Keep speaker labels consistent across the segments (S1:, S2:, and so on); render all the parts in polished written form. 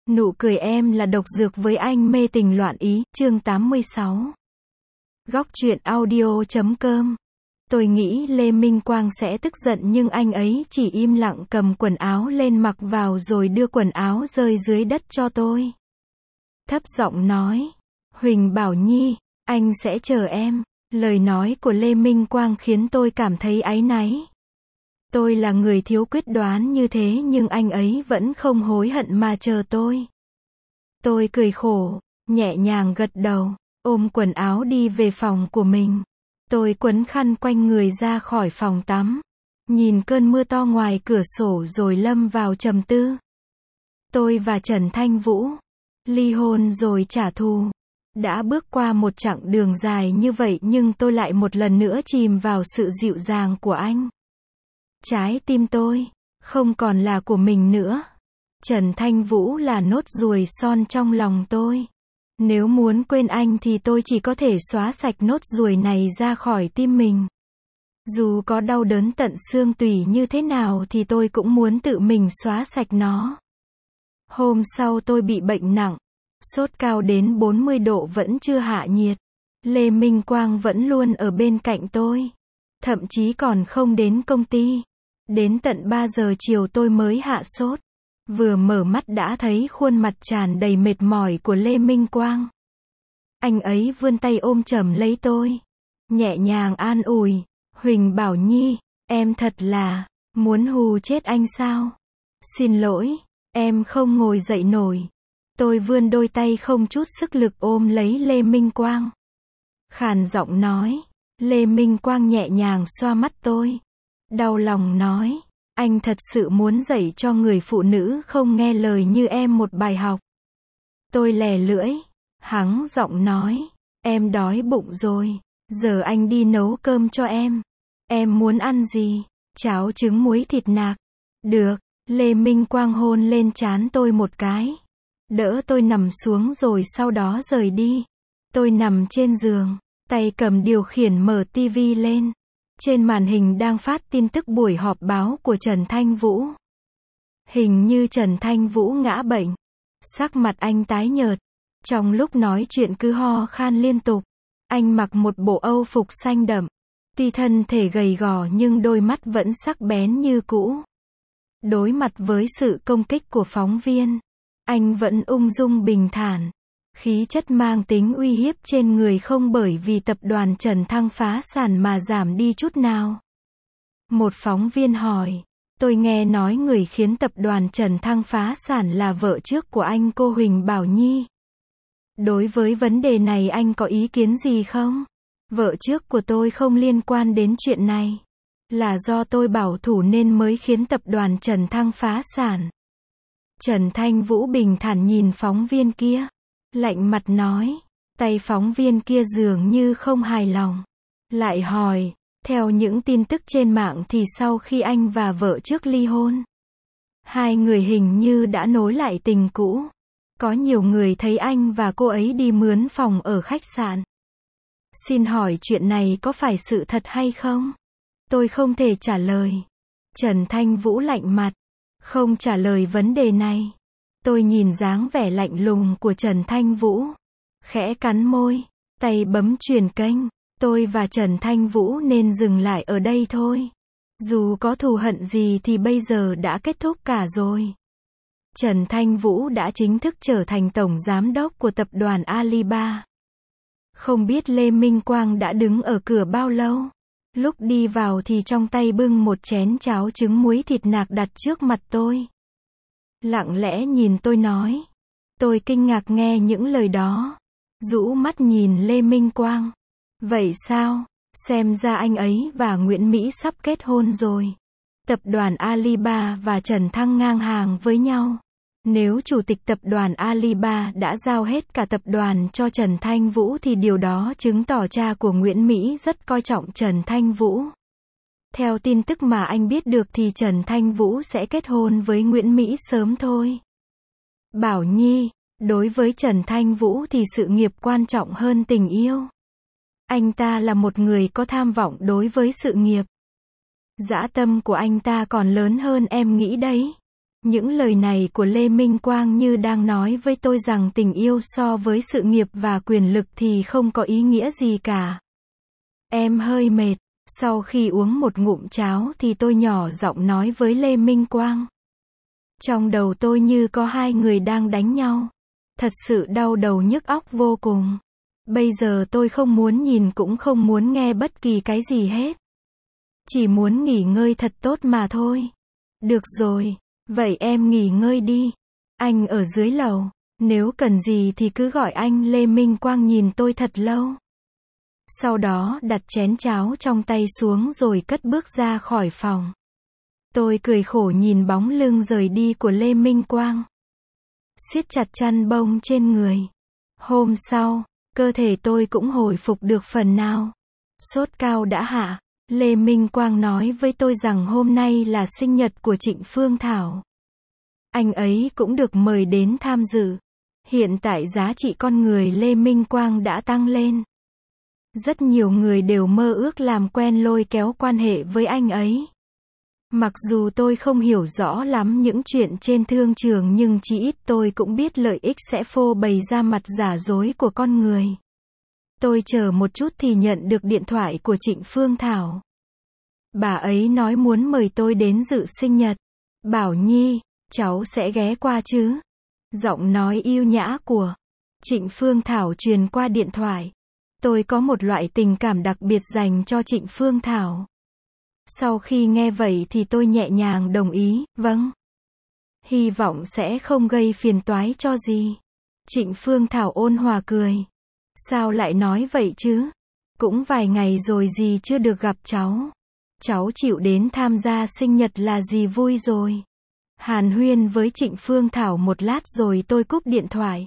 S1: Nụ cười em là độc dược với anh mê tình loạn ý, chương 86. Góc truyện audio.com. Tôi nghĩ Lê Minh Quang sẽ tức giận nhưng anh ấy chỉ im lặng cầm quần áo lên mặc vào rồi đưa quần áo rơi dưới đất cho tôi. Thấp giọng nói, Huỳnh Bảo Nhi, anh sẽ chờ em. Lời nói của Lê Minh Quang khiến tôi cảm thấy áy náy. Tôi là người thiếu quyết đoán như thế nhưng anh ấy vẫn không hối hận mà chờ tôi. Tôi cười khổ, nhẹ nhàng gật đầu, ôm quần áo đi về phòng của mình. Tôi quấn khăn quanh người ra khỏi phòng tắm, nhìn cơn mưa to ngoài cửa sổ rồi lâm vào trầm tư. Tôi và Trần Thanh Vũ ly hôn rồi trả thù. Đã bước qua một chặng đường dài như vậy nhưng tôi lại một lần nữa chìm vào sự dịu dàng của anh. Trái tim tôi không còn là của mình nữa. Trần Thanh Vũ là nốt ruồi son trong lòng tôi. Nếu muốn quên anh thì tôi chỉ có thể xóa sạch nốt ruồi này ra khỏi tim mình. Dù có đau đớn tận xương tủy như thế nào thì tôi cũng muốn tự mình xóa sạch nó. Hôm sau tôi bị bệnh nặng. Sốt cao đến 40 độ vẫn chưa hạ nhiệt. Lê Minh Quang vẫn luôn ở bên cạnh tôi. Thậm chí còn không đến công ty. Đến tận 3 giờ chiều tôi mới hạ sốt. Vừa mở mắt đã thấy khuôn mặt tràn đầy mệt mỏi của Lê Minh Quang. Anh ấy vươn tay ôm chầm lấy tôi. Nhẹ nhàng an ủi. Huỳnh Bảo Nhi, em thật là muốn hù chết anh sao? Xin lỗi, em không ngồi dậy nổi. Tôi vươn đôi tay không chút sức lực ôm lấy Lê Minh Quang. Khàn giọng nói. Lê Minh Quang nhẹ nhàng xoa mắt tôi. Đau lòng nói. Anh thật sự muốn dạy cho người phụ nữ không nghe lời như em một bài học. Tôi lè lưỡi. Hắng giọng nói. Em đói bụng rồi. Giờ anh đi nấu cơm cho em. Em muốn ăn gì? Cháo trứng muối thịt nạc. Được. Lê Minh Quang hôn lên trán tôi một cái. Đỡ tôi nằm xuống rồi sau đó rời đi. Tôi nằm trên giường, tay cầm điều khiển mở tivi lên. Trên màn hình đang phát tin tức buổi họp báo của Trần Thanh Vũ. Hình như Trần Thanh Vũ ngã bệnh. Sắc mặt anh tái nhợt. Trong lúc nói chuyện cứ ho khan liên tục. Anh mặc một bộ âu phục xanh đậm. Tuy thân thể gầy gò nhưng đôi mắt vẫn sắc bén như cũ. Đối mặt với sự công kích của phóng viên, anh vẫn ung dung bình thản. Khí chất mang tính uy hiếp trên người không bởi vì tập đoàn Trần Thăng phá sản mà giảm đi chút nào. Một phóng viên hỏi, tôi nghe nói người khiến tập đoàn Trần Thăng phá sản là vợ trước của anh cô Huỳnh Bảo Nhi. Đối với vấn đề này anh có ý kiến gì không? Vợ trước của tôi không liên quan đến chuyện này. Là do tôi bảo thủ nên mới khiến tập đoàn Trần Thăng phá sản. Trần Thanh Vũ bình thản nhìn phóng viên kia. Lạnh mặt nói. Tay phóng viên kia dường như không hài lòng. Lại hỏi. Theo những tin tức trên mạng thì sau khi anh và vợ trước ly hôn, hai người hình như đã nối lại tình cũ. Có nhiều người thấy anh và cô ấy đi mướn phòng ở khách sạn. Xin hỏi chuyện này có phải sự thật hay không? Tôi không thể trả lời. Trần Thanh Vũ lạnh mặt. Không trả lời vấn đề này. Tôi nhìn dáng vẻ lạnh lùng của Trần Thanh Vũ. Khẽ cắn môi. Tay bấm truyền kênh. Tôi và Trần Thanh Vũ nên dừng lại ở đây thôi. Dù có thù hận gì thì bây giờ đã kết thúc cả rồi. Trần Thanh Vũ đã chính thức trở thành tổng giám đốc của tập đoàn Alibaba. Không biết Lê Minh Quang đã đứng ở cửa bao lâu. Lúc đi vào thì trong tay bưng một chén cháo trứng muối thịt nạc đặt trước mặt tôi. Lặng lẽ nhìn tôi nói. Tôi kinh ngạc nghe những lời đó. Rũ mắt nhìn Lê Minh Quang. Vậy sao? Xem ra anh ấy và Nguyễn Mỹ sắp kết hôn rồi. Tập đoàn Alibaba và Trần Thăng ngang hàng với nhau. Nếu chủ tịch tập đoàn Alibaba đã giao hết cả tập đoàn cho Trần Thanh Vũ thì điều đó chứng tỏ cha của Nguyễn Mỹ rất coi trọng Trần Thanh Vũ. Theo tin tức mà anh biết được thì Trần Thanh Vũ sẽ kết hôn với Nguyễn Mỹ sớm thôi. Bảo Nhi, đối với Trần Thanh Vũ thì sự nghiệp quan trọng hơn tình yêu. Anh ta là một người có tham vọng đối với sự nghiệp. Dã tâm của anh ta còn lớn hơn em nghĩ đấy. Những lời này của Lê Minh Quang như đang nói với tôi rằng tình yêu so với sự nghiệp và quyền lực thì không có ý nghĩa gì cả. Em hơi mệt. Sau khi uống một ngụm cháo thì tôi nhỏ giọng nói với Lê Minh Quang. Trong đầu tôi như có hai người đang đánh nhau. Thật sự đau đầu nhức óc vô cùng. Bây giờ tôi không muốn nhìn cũng không muốn nghe bất kỳ cái gì hết. Chỉ muốn nghỉ ngơi thật tốt mà thôi. Được rồi, vậy em nghỉ ngơi đi. Anh ở dưới lầu. Nếu cần gì thì cứ gọi anh. Lê Minh Quang nhìn tôi thật lâu. Sau đó đặt chén cháo trong tay xuống rồi cất bước ra khỏi phòng. Tôi cười khổ nhìn bóng lưng rời đi của Lê Minh Quang. Siết chặt chăn bông trên người. Hôm sau, cơ thể tôi cũng hồi phục được phần nào. Sốt cao đã hạ. Lê Minh Quang nói với tôi rằng hôm nay là sinh nhật của Trịnh Phương Thảo. Anh ấy cũng được mời đến tham dự. Hiện tại giá trị con người Lê Minh Quang đã tăng lên. Rất nhiều người đều mơ ước làm quen lôi kéo quan hệ với anh ấy. Mặc dù tôi không hiểu rõ lắm những chuyện trên thương trường nhưng chí ít tôi cũng biết lợi ích sẽ phô bày ra mặt giả dối của con người. Tôi chờ một chút thì nhận được điện thoại của Trịnh Phương Thảo. Bà ấy nói muốn mời tôi đến dự sinh nhật. Bảo Nhi, cháu sẽ ghé qua chứ? Giọng nói yêu nhã của Trịnh Phương Thảo truyền qua điện thoại. Tôi có một loại tình cảm đặc biệt dành cho Trịnh Phương Thảo. Sau khi nghe vậy thì tôi nhẹ nhàng đồng ý, vâng. Hy vọng sẽ không gây phiền toái cho gì. Trịnh Phương Thảo ôn hòa cười. Sao lại nói vậy chứ? Cũng vài ngày rồi dì chưa được gặp cháu. Cháu chịu đến tham gia sinh nhật là dì vui rồi. Hàn huyên với Trịnh Phương Thảo một lát rồi tôi cúp điện thoại.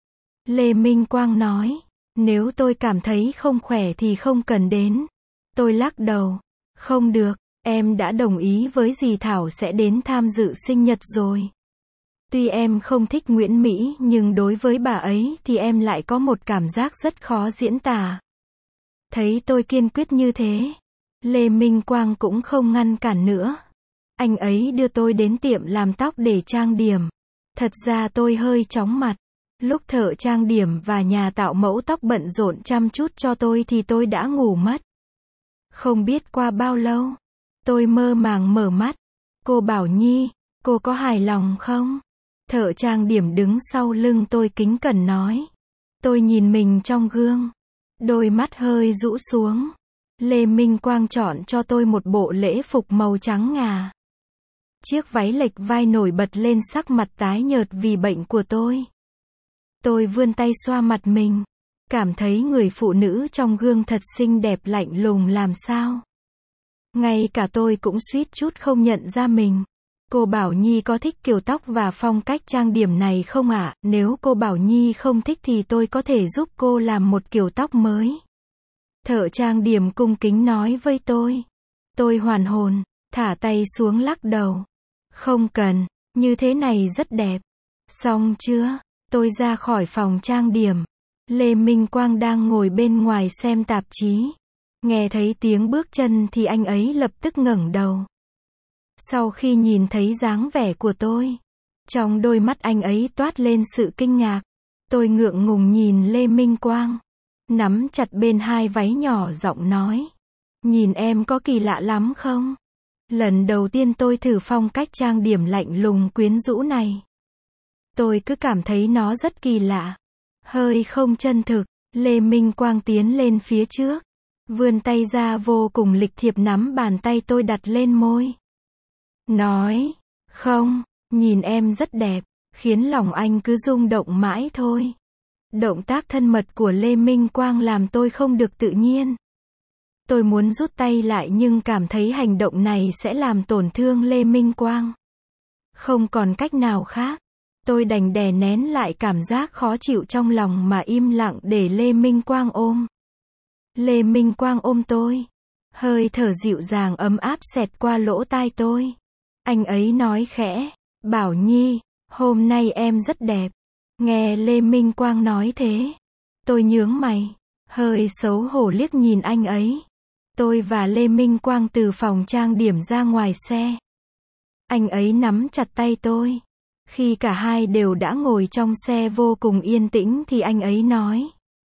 S1: Lê Minh Quang nói, nếu tôi cảm thấy không khỏe thì không cần đến. Tôi lắc đầu. Không được, em đã đồng ý với dì Thảo sẽ đến tham dự sinh nhật rồi. Tuy em không thích Nguyễn Mỹ nhưng đối với bà ấy thì em lại có một cảm giác rất khó diễn tả. Thấy tôi kiên quyết như thế, Lê Minh Quang cũng không ngăn cản nữa. Anh ấy đưa tôi đến tiệm làm tóc để trang điểm. Thật ra tôi hơi chóng mặt. Lúc thợ trang điểm và nhà tạo mẫu tóc bận rộn chăm chút cho tôi thì tôi đã ngủ mất. Không biết qua bao lâu, tôi mơ màng mở mắt. Cô Bảo Nhi, cô có hài lòng không? Thợ trang điểm đứng sau lưng tôi kính cẩn nói. Tôi nhìn mình trong gương. Đôi mắt hơi rũ xuống. Lê Minh Quang chọn cho tôi một bộ lễ phục màu trắng ngà. Chiếc váy lệch vai nổi bật lên sắc mặt tái nhợt vì bệnh của tôi. Tôi vươn tay xoa mặt mình. Cảm thấy người phụ nữ trong gương thật xinh đẹp lạnh lùng làm sao. Ngay cả tôi cũng suýt chút không nhận ra mình. Cô Bảo Nhi có thích kiểu tóc và phong cách trang điểm này không ạ? Nếu cô Bảo Nhi không thích thì tôi có thể giúp cô làm một kiểu tóc mới. Thợ trang điểm cung kính nói với tôi. Tôi hoàn hồn, thả tay xuống lắc đầu. Không cần, như thế này rất đẹp. Xong chưa? Tôi ra khỏi phòng trang điểm. Lê Minh Quang đang ngồi bên ngoài xem tạp chí. Nghe thấy tiếng bước chân thì anh ấy lập tức ngẩng đầu. Sau khi nhìn thấy dáng vẻ của tôi, trong đôi mắt anh ấy toát lên sự kinh ngạc. Tôi ngượng ngùng nhìn Lê Minh Quang, nắm chặt bên hai váy nhỏ giọng nói. Nhìn em có kỳ lạ lắm không? Lần đầu tiên tôi thử phong cách trang điểm lạnh lùng quyến rũ này. Tôi cứ cảm thấy nó rất kỳ lạ. Hơi không chân thực. Lê Minh Quang tiến lên phía trước. Vươn tay ra vô cùng lịch thiệp nắm bàn tay tôi đặt lên môi. Nói, không, nhìn em rất đẹp, khiến lòng anh cứ rung động mãi thôi. Động tác thân mật của Lê Minh Quang làm tôi không được tự nhiên. Tôi muốn rút tay lại nhưng cảm thấy hành động này sẽ làm tổn thương Lê Minh Quang. Không còn cách nào khác. Tôi đành đè nén lại cảm giác khó chịu trong lòng mà im lặng để Lê Minh Quang ôm. Lê Minh Quang ôm tôi. Hơi thở dịu dàng ấm áp xẹt qua lỗ tai tôi. Anh ấy nói khẽ, Bảo Nhi, hôm nay em rất đẹp. Nghe Lê Minh Quang nói thế, tôi nhướng mày, hơi xấu hổ liếc nhìn anh ấy. Tôi và Lê Minh Quang từ phòng trang điểm ra ngoài xe. Anh ấy nắm chặt tay tôi. Khi cả hai đều đã ngồi trong xe vô cùng yên tĩnh thì anh ấy nói.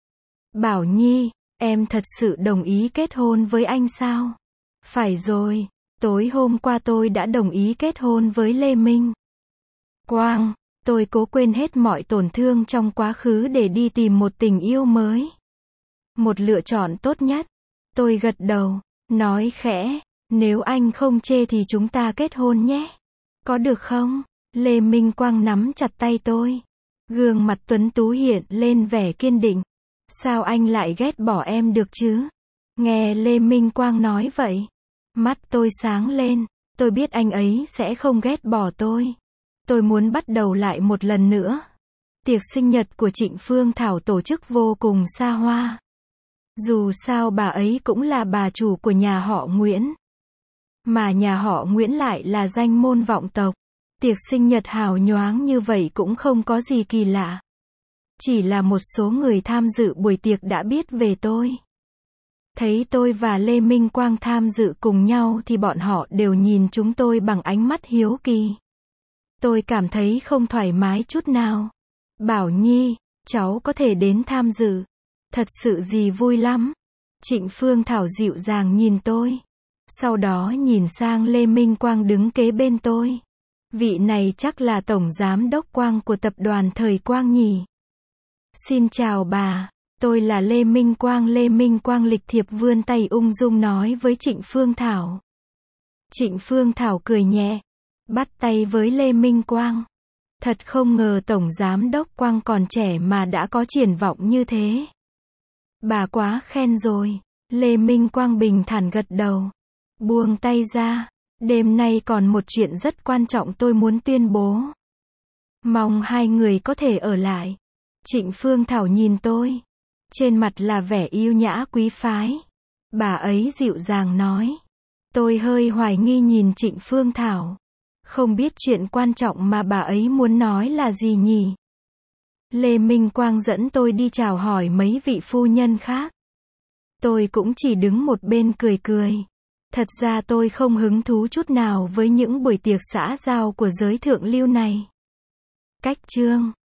S1: Bảo Nhi, em thật sự đồng ý kết hôn với anh sao? Phải rồi, tối hôm qua tôi đã đồng ý kết hôn với Lê Minh Quang. Tôi cố quên hết mọi tổn thương trong quá khứ để đi tìm một tình yêu mới. Một lựa chọn tốt nhất. Tôi gật đầu, nói khẽ, nếu anh không chê thì chúng ta kết hôn nhé. Có được không? Lê Minh Quang nắm chặt tay tôi. Gương mặt tuấn tú hiện lên vẻ kiên định. Sao anh lại ghét bỏ em được chứ? Nghe Lê Minh Quang nói vậy, mắt tôi sáng lên. Tôi biết anh ấy sẽ không ghét bỏ tôi. Tôi muốn bắt đầu lại một lần nữa. Tiệc sinh nhật của Trịnh Phương Thảo tổ chức vô cùng xa hoa. Dù sao bà ấy cũng là bà chủ của nhà họ Nguyễn. Mà nhà họ Nguyễn lại là danh môn vọng tộc. Tiệc sinh nhật hào nhoáng như vậy cũng không có gì kỳ lạ. Chỉ là một số người tham dự buổi tiệc đã biết về tôi. Thấy tôi và Lê Minh Quang tham dự cùng nhau thì bọn họ đều nhìn chúng tôi bằng ánh mắt hiếu kỳ. Tôi cảm thấy không thoải mái chút nào. Bảo Nhi, cháu có thể đến tham dự. Thật sự gì vui lắm. Trịnh Phương Thảo dịu dàng nhìn tôi. Sau đó nhìn sang Lê Minh Quang đứng kế bên tôi. Vị này chắc là tổng giám đốc Quang của tập đoàn Thời Quang nhỉ. Xin chào bà, tôi là Lê Minh Quang. Lê Minh Quang lịch thiệp vươn tay ung dung nói với Trịnh Phương Thảo. Trịnh Phương Thảo cười nhẹ, bắt tay với Lê Minh Quang. Thật không ngờ tổng giám đốc Quang còn trẻ mà đã có triển vọng như thế. Bà quá khen rồi. Lê Minh Quang bình thản gật đầu. Buông tay ra. Đêm nay còn một chuyện rất quan trọng tôi muốn tuyên bố. Mong hai người có thể ở lại. Trịnh Phương Thảo nhìn tôi. Trên mặt là vẻ yêu nhã quý phái. Bà ấy dịu dàng nói. Tôi hơi hoài nghi nhìn Trịnh Phương Thảo. Không biết chuyện quan trọng mà bà ấy muốn nói là gì nhỉ? Lê Minh Quang dẫn tôi đi chào hỏi mấy vị phu nhân khác. Tôi cũng chỉ đứng một bên cười cười. Thật ra tôi không hứng thú chút nào với những buổi tiệc xã giao của giới thượng lưu này. Cách chương